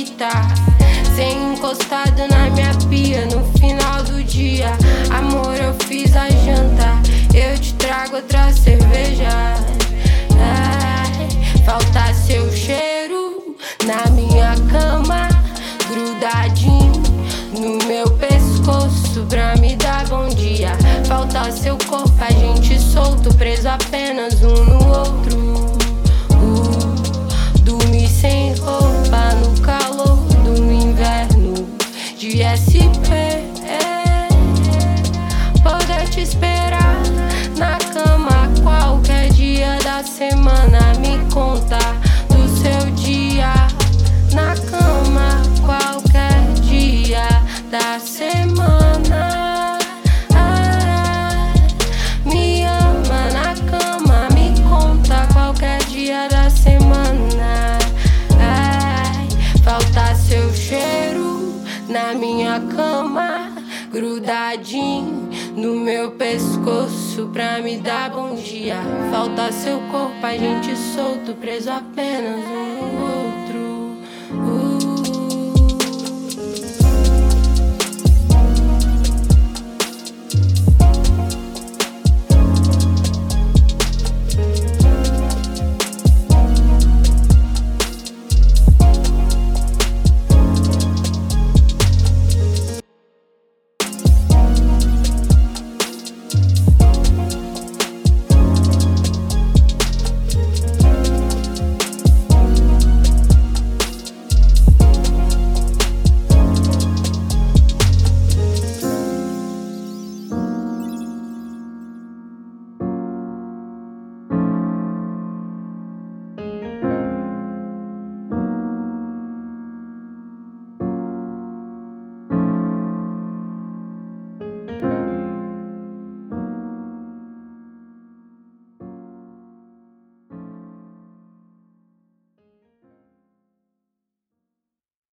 fita, sem encostado na minha pia. No final do dia, amor, eu fiz a janta, eu te trago outra cerveja. Ai, falta seu cheiro na minha cama, grudadinho no meu pescoço pra me dar bom dia. Falta seu corpo, a gente solto, preso apenas um no outro. Dormir sem roupa no calor do inverno de SP. Poder te esperar na cama qualquer dia da semana. Me conta do seu dia na cama qualquer dia da semana. Me ama na cama, me conta qualquer dia da semana. Falta seu cheiro na minha cama, grudadinho no meu pescoço pra me dar bom dia. Falta seu corpo, a gente solto, preso apenas um no outro.